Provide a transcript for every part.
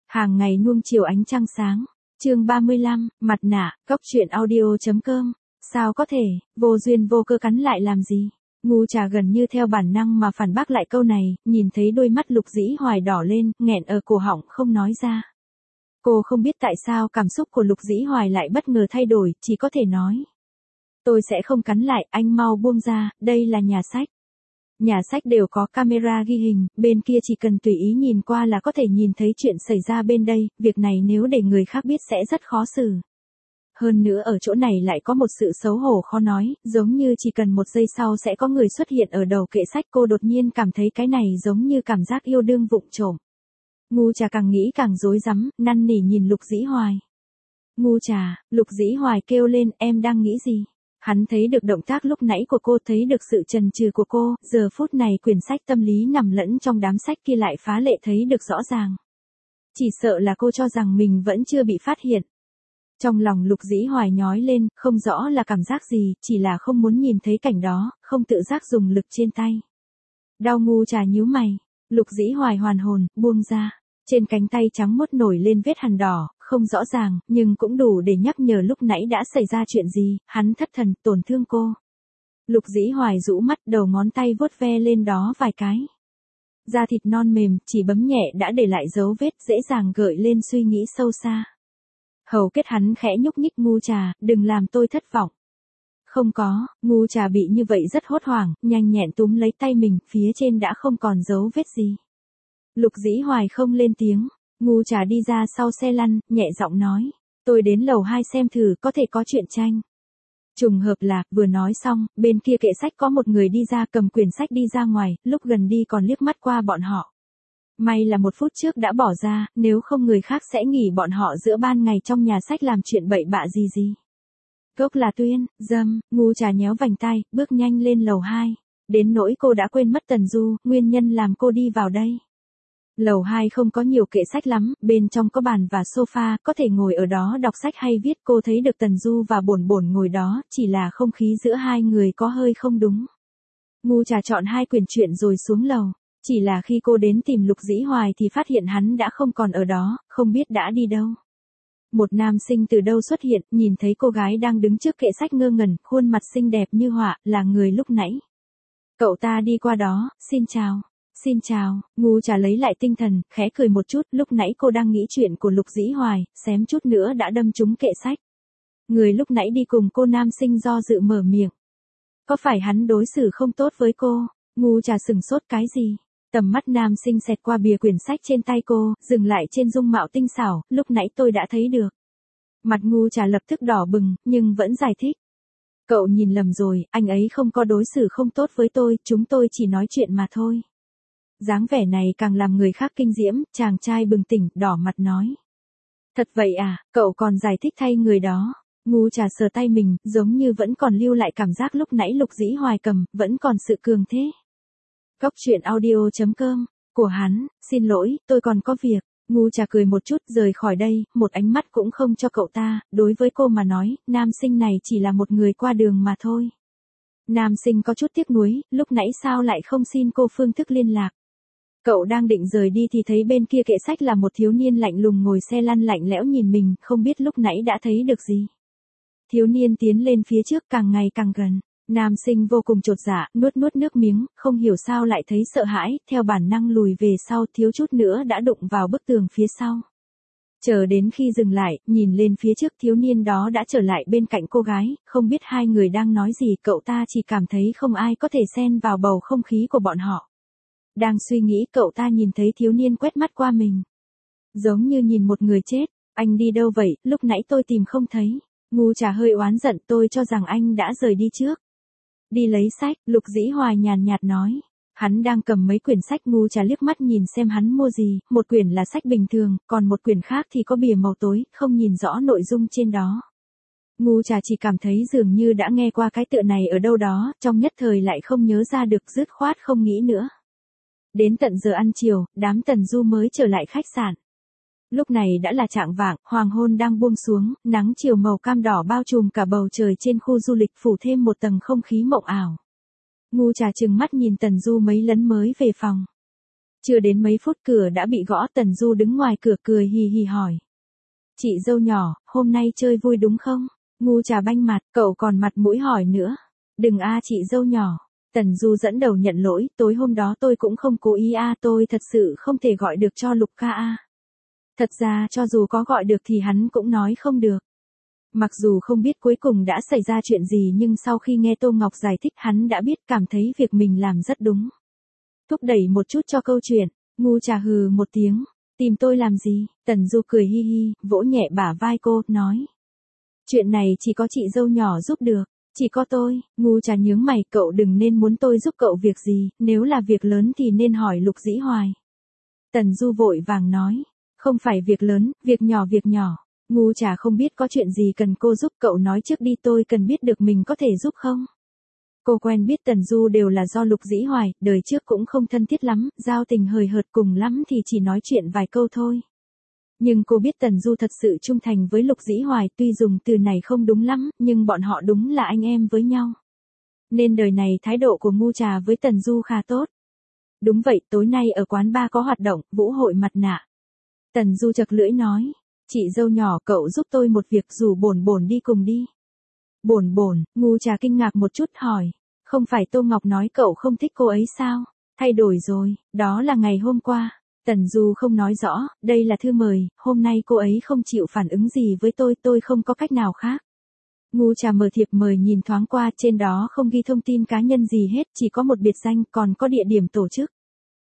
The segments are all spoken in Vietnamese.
Hàng ngày nuông chiều ánh trăng sáng. Chương 35, mặt nạ, Cóc truyện audio.com. Sao có thể, vô duyên vô cơ cắn lại làm gì? Ngu Trà gần như theo bản năng mà phản bác lại câu này, nhìn thấy đôi mắt Lục Dĩ Hoài đỏ lên, nghẹn ở cổ họng không nói ra. Cô không biết tại sao cảm xúc của Lục Dĩ Hoài lại bất ngờ thay đổi, chỉ có thể nói. Tôi sẽ không cắn lại, anh mau buông ra, đây là nhà sách. Nhà sách đều có camera ghi hình, bên kia chỉ cần tùy ý nhìn qua là có thể nhìn thấy chuyện xảy ra bên đây, việc này nếu để người khác biết sẽ rất khó xử. Hơn nữa ở chỗ này lại có một sự xấu hổ khó nói, giống như chỉ cần một giây sau sẽ có người xuất hiện ở đầu kệ sách. Cô đột nhiên cảm thấy cái này giống như cảm giác yêu đương vụng trộm. Ngu Trà càng nghĩ càng rối rắm, năn nỉ nhìn Lục Dĩ Hoài. Ngu Trà, Lục Dĩ Hoài kêu lên, em đang nghĩ gì? Hắn thấy được động tác lúc nãy của cô, thấy được sự chần chừ của cô, giờ phút này quyển sách tâm lý nằm lẫn trong đám sách kia lại phá lệ thấy được rõ ràng. Chỉ sợ là cô cho rằng mình vẫn chưa bị phát hiện. Trong lòng Lục Dĩ Hoài nhói lên, không rõ là cảm giác gì, chỉ là không muốn nhìn thấy cảnh đó, không tự giác dùng lực trên tay. Đau. Ngu Trà nhíu mày. Lục Dĩ Hoài hoàn hồn, buông ra. Trên cánh tay trắng muốt nổi lên vết hằn đỏ, không rõ ràng, nhưng cũng đủ để nhắc nhở lúc nãy đã xảy ra chuyện gì, hắn thất thần, tổn thương cô. Lục Dĩ Hoài rũ mắt, đầu ngón tay vuốt ve lên đó vài cái. Da thịt non mềm, chỉ bấm nhẹ đã để lại dấu vết, dễ dàng gợi lên suy nghĩ sâu xa. Hầu kết hắn khẽ nhúc nhích. Ngu Trà, đừng làm tôi thất vọng. Không có. Ngu Trà bị như vậy rất hốt hoảng, nhanh nhẹn túm lấy tay mình, phía trên đã không còn dấu vết gì. Lục Dĩ Hoài không lên tiếng. Ngu Trà đi ra sau xe lăn, nhẹ giọng nói. Tôi đến lầu 2 xem thử, có thể có truyện tranh. Trùng hợp là, vừa nói xong, bên kia kệ sách có một người đi ra, cầm quyển sách đi ra ngoài, lúc gần đi còn liếc mắt qua bọn họ. May là 1 phút trước đã bỏ ra, nếu không người khác sẽ nghĩ bọn họ giữa ban ngày trong nhà sách làm chuyện bậy bạ gì. Cốc là Tuyên, dâm. Ngu Trà nhéo vành tai, bước nhanh lên lầu 2. Đến nỗi cô đã quên mất Tần Du, nguyên nhân làm cô đi vào đây. Lầu 2 không có nhiều kệ sách lắm, bên trong có bàn và sofa, có thể ngồi ở đó đọc sách hay viết. Cô thấy được Tần Du và Bổn Bổn ngồi đó, chỉ là không khí giữa hai người có hơi không đúng. Ngu Trà chọn 2 quyển truyện rồi xuống lầu. Chỉ là khi cô đến tìm Lục Dĩ Hoài thì phát hiện hắn đã không còn ở đó, không biết đã đi đâu. Một nam sinh từ đâu xuất hiện, nhìn thấy cô gái đang đứng trước kệ sách ngơ ngẩn, khuôn mặt xinh đẹp như họa, là người lúc nãy. Cậu ta đi qua đó, xin chào. Xin chào. Ngu Trà lấy lại tinh thần, khẽ cười một chút, lúc nãy cô đang nghĩ chuyện của Lục Dĩ Hoài, xém chút nữa đã đâm trúng kệ sách. Người lúc nãy đi cùng cô nam sinh do dự mở miệng. Có phải hắn đối xử không tốt với cô? Ngu Trà sửng sốt cái gì? Tầm mắt nam sinh xẹt qua bìa quyển sách trên tay cô, dừng lại trên dung mạo tinh xảo, lúc nãy tôi đã thấy được. Mặt Ngu Trà lập tức đỏ bừng, nhưng vẫn giải thích. Cậu nhìn lầm rồi, anh ấy không có đối xử không tốt với tôi, chúng tôi chỉ nói chuyện mà thôi. Dáng vẻ này càng làm người khác kinh diễm, chàng trai bừng tỉnh, đỏ mặt nói. Thật vậy à, cậu còn giải thích thay người đó. Ngu Trà sờ tay mình, giống như vẫn còn lưu lại cảm giác lúc nãy Lục Dĩ Hoài cầm, vẫn còn sự cường thế. Cóc truyện audio.com, của hắn, xin lỗi, tôi còn có việc. Ngu Trà cười một chút rời khỏi đây, một ánh mắt cũng không cho cậu ta, đối với cô mà nói, nam sinh này chỉ là một người qua đường mà thôi. Nam sinh có chút tiếc nuối, lúc nãy sao lại không xin cô phương thức liên lạc. Cậu đang định rời đi thì thấy bên kia kệ sách là một thiếu niên lạnh lùng ngồi xe lăn lạnh lẽo nhìn mình, không biết lúc nãy đã thấy được gì. Thiếu niên tiến lên phía trước càng ngày càng gần. Nam sinh vô cùng chột dạ, nuốt nước miếng, không hiểu sao lại thấy sợ hãi, theo bản năng lùi về sau, thiếu chút nữa đã đụng vào bức tường phía sau. Chờ đến khi dừng lại, nhìn lên phía trước, thiếu niên đó đã trở lại bên cạnh cô gái, không biết hai người đang nói gì, cậu ta chỉ cảm thấy không ai có thể xen vào bầu không khí của bọn họ. Đang suy nghĩ, cậu ta nhìn thấy thiếu niên quét mắt qua mình. Giống như nhìn một người chết. Anh đi đâu vậy, lúc nãy tôi tìm không thấy. Ngu Trà hơi oán giận, tôi cho rằng anh đã rời đi trước. Đi lấy sách, Lục Dĩ Hoài nhàn nhạt nói. Hắn đang cầm mấy quyển sách. Ngu Trà liếc mắt nhìn xem hắn mua gì, một quyển là sách bình thường, còn một quyển khác thì có bìa màu tối, không nhìn rõ nội dung trên đó. Ngu Trà chỉ cảm thấy dường như đã nghe qua cái tựa này ở đâu đó, trong nhất thời lại không nhớ ra được, dứt khoát không nghĩ nữa. Đến tận giờ ăn chiều, đám Tần Du mới trở lại khách sạn. Lúc này đã là chạng vạng, hoàng hôn đang buông xuống, nắng chiều màu cam đỏ bao trùm cả bầu trời trên khu du lịch, phủ thêm một tầng không khí mộng ảo. Ngu Trà trừng mắt nhìn Tần Du mấy lần mới về phòng. Chưa đến mấy phút cửa đã bị gõ, Tần Du đứng ngoài cửa cười hì hì hỏi. Chị dâu nhỏ, hôm nay chơi vui đúng không? Ngu Trà banh mặt, cậu còn mặt mũi hỏi nữa. Đừng chị dâu nhỏ. Tần Du dẫn đầu nhận lỗi, tối hôm đó tôi cũng không cố ý tôi thật sự không thể gọi được cho Lục ca Thật ra cho dù có gọi được thì hắn cũng nói không được. Mặc dù không biết cuối cùng đã xảy ra chuyện gì nhưng sau khi nghe Tô Ngọc giải thích hắn đã biết, cảm thấy việc mình làm rất đúng. Thúc đẩy một chút cho câu chuyện, Ngu Trà hừ một tiếng. Tìm tôi làm gì? Tần Du cười hi hi, vỗ nhẹ bả vai cô, nói. Chuyện này chỉ có chị dâu nhỏ giúp được. Chỉ có tôi. Ngu Trà nhướng mày, cậu đừng nên muốn tôi giúp cậu việc gì, nếu là việc lớn thì nên hỏi Lục Dĩ Hoài. Tần Du vội vàng nói. Không phải việc lớn, việc nhỏ. Ngu Trà không biết có chuyện gì cần cô giúp, cậu nói trước đi, tôi cần biết được mình có thể giúp không. Cô quen biết Tần Du đều là do Lục Dĩ Hoài, đời trước cũng không thân thiết lắm, giao tình hời hợt, cùng lắm thì chỉ nói chuyện vài câu thôi. Nhưng cô biết Tần Du thật sự trung thành với Lục Dĩ Hoài, tuy dùng từ này không đúng lắm, nhưng bọn họ đúng là anh em với nhau. Nên đời này thái độ của Ngu Trà với Tần Du khá tốt. Đúng vậy, tối nay ở quán bar có hoạt động, vũ hội mặt nạ. Tần Du chật lưỡi nói, chị dâu nhỏ, cậu giúp tôi một việc, rủ Bổn Bổn đi cùng đi. Bổn, Ngu Trà kinh ngạc một chút hỏi, không phải Tô Ngọc nói cậu không thích cô ấy sao? Thay đổi rồi, đó là ngày hôm qua. Tần Du không nói rõ, đây là thư mời, hôm nay cô ấy không chịu phản ứng gì với tôi không có cách nào khác. Ngu Trà mở thiệp mời nhìn thoáng qua, trên đó không ghi thông tin cá nhân gì hết, chỉ có một biệt danh, còn có địa điểm tổ chức.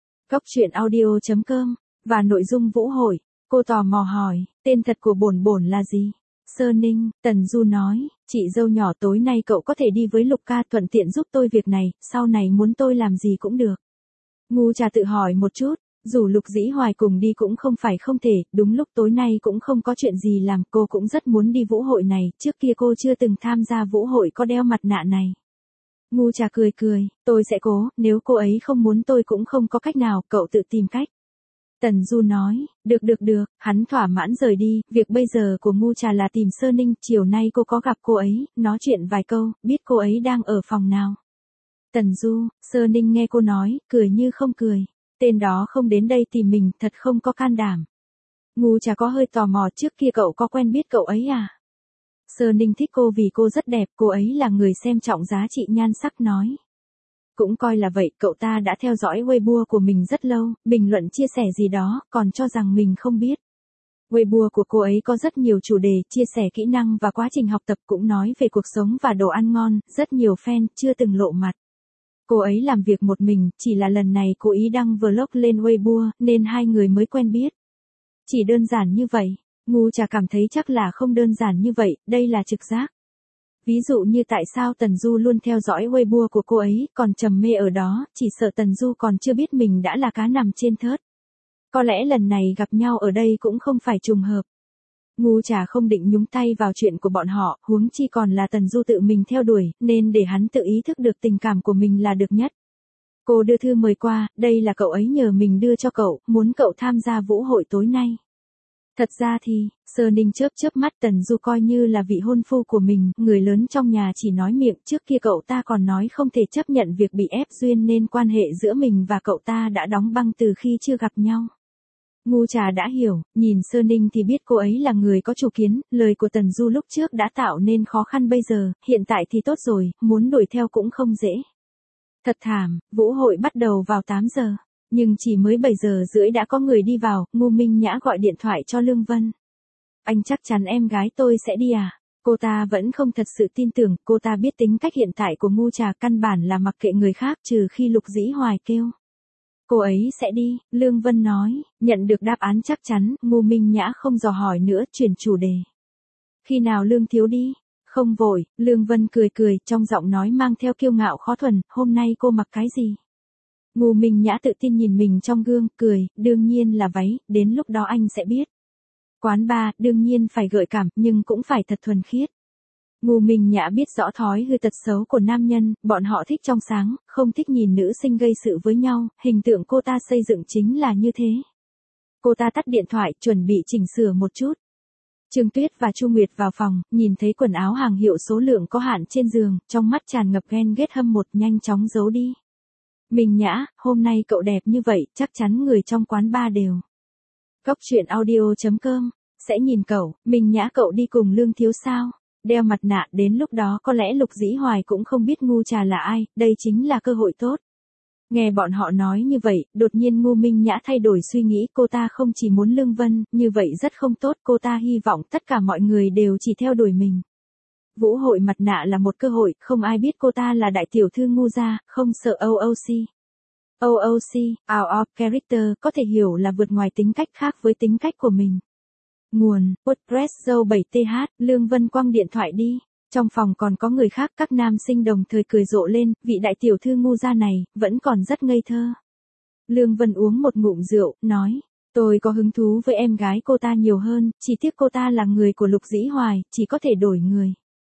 Goctruyện.audio.com, và nội dung vũ hội. Cô tò mò hỏi, tên thật của Bổn là gì? Sơ Ninh. Tần Du nói, chị dâu nhỏ, tối nay cậu có thể đi với Lục ca, thuận tiện giúp tôi việc này, sau này muốn tôi làm gì cũng được. Ngu Trà tự hỏi một chút, dù Lục Dĩ Hoài cùng đi cũng không phải không thể, đúng lúc tối nay cũng không có chuyện gì làm, cô cũng rất muốn đi vũ hội này, trước kia cô chưa từng tham gia vũ hội có đeo mặt nạ này. Ngu Trà cười, tôi sẽ cố, nếu cô ấy không muốn tôi cũng không có cách nào, cậu tự tìm cách. Tần Du nói, được, hắn thỏa mãn rời đi, việc bây giờ của Ngu Trà là tìm Sơ Ninh, chiều nay cô có gặp cô ấy, nói chuyện vài câu, biết cô ấy đang ở phòng nào. Tần Du. Sơ Ninh nghe cô nói, cười như không cười, tên đó không đến đây tìm mình, thật không có can đảm. Ngu Trà có hơi tò mò, trước kia cậu có quen biết cậu ấy à? Sơ Ninh thích cô vì cô rất đẹp, cô ấy là người xem trọng giá trị nhan sắc nói. Cũng coi là vậy, cậu ta đã theo dõi Weibo của mình rất lâu, bình luận chia sẻ gì đó, còn cho rằng mình không biết. Weibo của cô ấy có rất nhiều chủ đề, chia sẻ kỹ năng và quá trình học tập, cũng nói về cuộc sống và đồ ăn ngon, rất nhiều fan, chưa từng lộ mặt. Cô ấy làm việc một mình, chỉ là lần này cô ý đăng vlog lên Weibo, nên hai người mới quen biết. Chỉ đơn giản như vậy. Ngu Trà cảm thấy chắc là không đơn giản như vậy, đây là trực giác. Ví dụ như tại sao Tần Du luôn theo dõi Weibo của cô ấy, còn trầm mê ở đó, chỉ sợ Tần Du còn chưa biết mình đã là cá nằm trên thớt. Có lẽ lần này gặp nhau ở đây cũng không phải trùng hợp. Ngu Trà không định nhúng tay vào chuyện của bọn họ, huống chi còn là Tần Du tự mình theo đuổi, nên để hắn tự ý thức được tình cảm của mình là được nhất. Cô đưa thư mời qua, đây là cậu ấy nhờ mình đưa cho cậu, muốn cậu tham gia vũ hội tối nay. Thật ra thì, Sơ Ninh chớp mắt, Tần Du coi như là vị hôn phu của mình, người lớn trong nhà chỉ nói miệng, trước kia cậu ta còn nói không thể chấp nhận việc bị ép duyên nên quan hệ giữa mình và cậu ta đã đóng băng từ khi chưa gặp nhau. Ngu Trà đã hiểu, nhìn Sơ Ninh thì biết cô ấy là người có chủ kiến, lời của Tần Du lúc trước đã tạo nên khó khăn bây giờ, hiện tại thì tốt rồi, muốn đuổi theo cũng không dễ. Thật thảm, vũ hội bắt đầu vào 8 giờ. Nhưng chỉ mới 7 giờ rưỡi đã có người đi vào, Ngô Minh Nhã gọi điện thoại cho Lương Vân. Anh chắc chắn em gái tôi sẽ đi à? Cô ta vẫn không thật sự tin tưởng, cô ta biết tính cách hiện tại của Ngu Trà, căn bản là mặc kệ người khác trừ khi Lục Dĩ Hoài kêu. Cô ấy sẽ đi, Lương Vân nói, nhận được đáp án chắc chắn, Ngô Minh Nhã không dò hỏi nữa, chuyển chủ đề. Khi nào Lương thiếu đi? Không vội, Lương Vân cười, trong giọng nói mang theo kiêu ngạo khó thuần, hôm nay cô mặc cái gì? Ngô Minh Nhã tự tin nhìn mình trong gương, cười, đương nhiên là váy, đến lúc đó anh sẽ biết. Quán bar, đương nhiên phải gợi cảm, nhưng cũng phải thật thuần khiết. Ngô Minh Nhã biết rõ thói hư tật xấu của nam nhân, bọn họ thích trong sáng, không thích nhìn nữ sinh gây sự với nhau, hình tượng cô ta xây dựng chính là như thế. Cô ta tắt điện thoại, chuẩn bị chỉnh sửa một chút. Trương Tuyết và Chu Nguyệt vào phòng, nhìn thấy quần áo hàng hiệu số lượng có hạn trên giường, trong mắt tràn ngập ghen ghét hâm mộ, nhanh chóng giấu đi. Minh Nhã, hôm nay cậu đẹp như vậy, chắc chắn người trong quán bar đều. Cốc truyện audio.com, sẽ nhìn cậu, Minh Nhã cậu đi cùng Lương Thiếu sao? Đeo mặt nạ, đến lúc đó có lẽ Lục Dĩ Hoài cũng không biết Ngu Trà là ai, đây chính là cơ hội tốt. Nghe bọn họ nói như vậy, đột nhiên Ngô Minh Nhã thay đổi suy nghĩ, cô ta không chỉ muốn Lương Vân, như vậy rất không tốt, cô ta hy vọng tất cả mọi người đều chỉ theo đuổi mình. Vũ hội mặt nạ là một cơ hội, không ai biết cô ta là đại tiểu thư Ngu gia, không sợ OOC. OOC, out of character, có thể hiểu là vượt ngoài tính cách khác với tính cách của mình. Nguồn, WordPress dâu 7th, Lương Vân quăng điện thoại đi. Trong phòng còn có người khác, các nam sinh đồng thời cười rộ lên, vị đại tiểu thư Ngu gia này, vẫn còn rất ngây thơ. Lương Vân uống một ngụm rượu, nói, tôi có hứng thú với em gái cô ta nhiều hơn, chỉ tiếc cô ta là người của Lục Dĩ Hoài, chỉ có thể đổi người.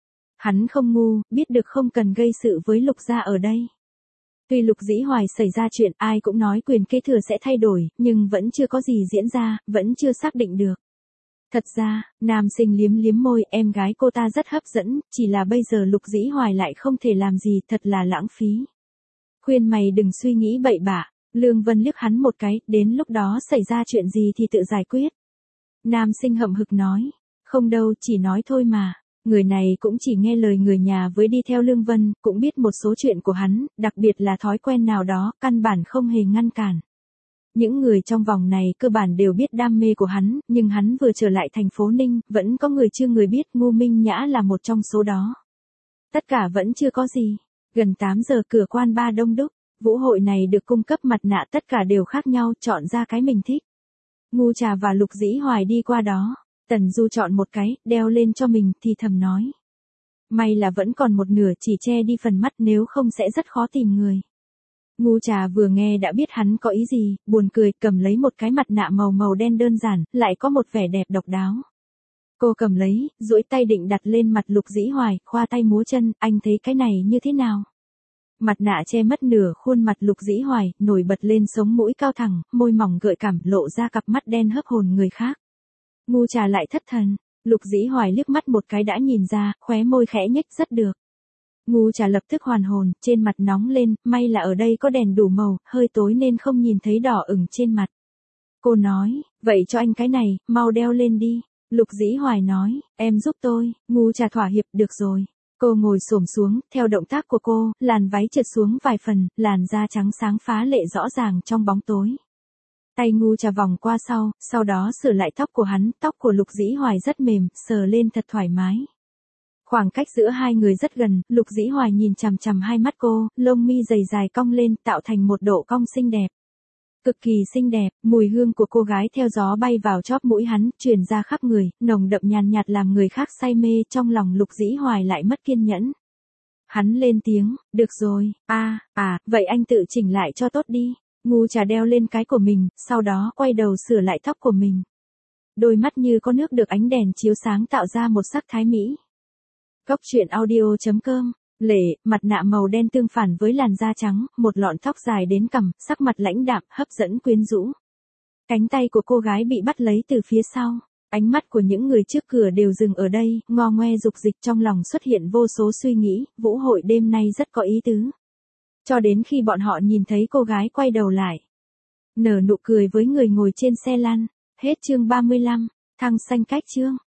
Hắn không ngu, biết được không cần gây sự với Lục gia ở đây. Tuy Lục Dĩ Hoài xảy ra chuyện, ai cũng nói quyền kế thừa sẽ thay đổi, nhưng vẫn chưa có gì diễn ra, vẫn chưa xác định được. Thật ra, nam sinh liếm liếm môi, em gái cô ta rất hấp dẫn, chỉ là bây giờ Lục Dĩ Hoài lại không thể làm gì, thật là lãng phí. Khuyên mày đừng suy nghĩ bậy bạ. Lương Vân liếc hắn một cái, đến lúc đó xảy ra chuyện gì thì tự giải quyết. Nam sinh hậm hực nói, không đâu, chỉ nói thôi mà. Người này cũng chỉ nghe lời người nhà với đi theo Lương Vân, cũng biết một số chuyện của hắn, đặc biệt là thói quen nào đó, căn bản không hề ngăn cản. Những người trong vòng này cơ bản đều biết đam mê của hắn, nhưng hắn vừa trở lại thành phố Ninh, vẫn có người chưa người biết Ngô Minh Nhã là một trong số đó. Tất cả vẫn chưa có gì. Gần 8 giờ cửa quan bar đông đúc, vũ hội này được cung cấp mặt nạ tất cả đều khác nhau, chọn ra cái mình thích. Ngu Trà và Lục Dĩ Hoài đi qua đó. Tần Du chọn một cái, đeo lên cho mình, thì thầm nói. May là vẫn còn một nửa, chỉ che đi phần mắt, nếu không sẽ rất khó tìm người. Ngu Trà vừa nghe đã biết hắn có ý gì, buồn cười, cầm lấy một cái mặt nạ màu đen đơn giản, lại có một vẻ đẹp độc đáo. Cô cầm lấy, duỗi tay định đặt lên mặt Lục Dĩ Hoài, khoa tay múa chân, anh thấy cái này như thế nào? Mặt nạ che mất nửa khuôn mặt Lục Dĩ Hoài, nổi bật lên sống mũi cao thẳng, môi mỏng gợi cảm, lộ ra cặp mắt đen hấp hồn người khác. Ngu Trà lại thất thần, Lục Dĩ Hoài liếc mắt một cái đã nhìn ra, khóe môi khẽ nhếch, rất được. Ngu Trà lập tức hoàn hồn, trên mặt nóng lên, may là ở đây có đèn đủ màu, hơi tối nên không nhìn thấy đỏ ửng trên mặt. Cô nói, vậy cho anh cái này, mau đeo lên đi. Lục Dĩ Hoài nói, em giúp tôi. Ngu Trà thỏa hiệp, được rồi. Cô ngồi xổm xuống, theo động tác của cô, làn váy trượt xuống vài phần, làn da trắng sáng phá lệ rõ ràng trong bóng tối. Tay Ngu Trà vòng qua sau đó sửa lại tóc của hắn, tóc của Lục Dĩ Hoài rất mềm, sờ lên thật thoải mái. Khoảng cách giữa hai người rất gần, Lục Dĩ Hoài nhìn chằm chằm hai mắt cô, lông mi dày dài cong lên, tạo thành một độ cong xinh đẹp. Cực kỳ xinh đẹp, mùi hương của cô gái theo gió bay vào chóp mũi hắn, truyền ra khắp người, nồng đậm nhàn nhạt làm người khác say mê, trong lòng Lục Dĩ Hoài lại mất kiên nhẫn. Hắn lên tiếng, được rồi, vậy anh tự chỉnh lại cho tốt đi. Ngu Trà đeo lên cái của mình, sau đó quay đầu sửa lại tóc của mình. Đôi mắt như có nước được ánh đèn chiếu sáng tạo ra một sắc thái mỹ. Cốc truyện audio.com, Lệ, mặt nạ màu đen tương phản với làn da trắng, một lọn tóc dài đến cằm, sắc mặt lãnh đạm, hấp dẫn quyến rũ. Cánh tay của cô gái bị bắt lấy từ phía sau. Ánh mắt của những người trước cửa đều dừng ở đây, ngo ngoe dục dịch, trong lòng xuất hiện vô số suy nghĩ, vũ hội đêm nay rất có ý tứ. Cho đến khi bọn họ nhìn thấy cô gái quay đầu lại. Nở nụ cười với người ngồi trên xe lăn. Hết chương 35, thăng xanh cách chương.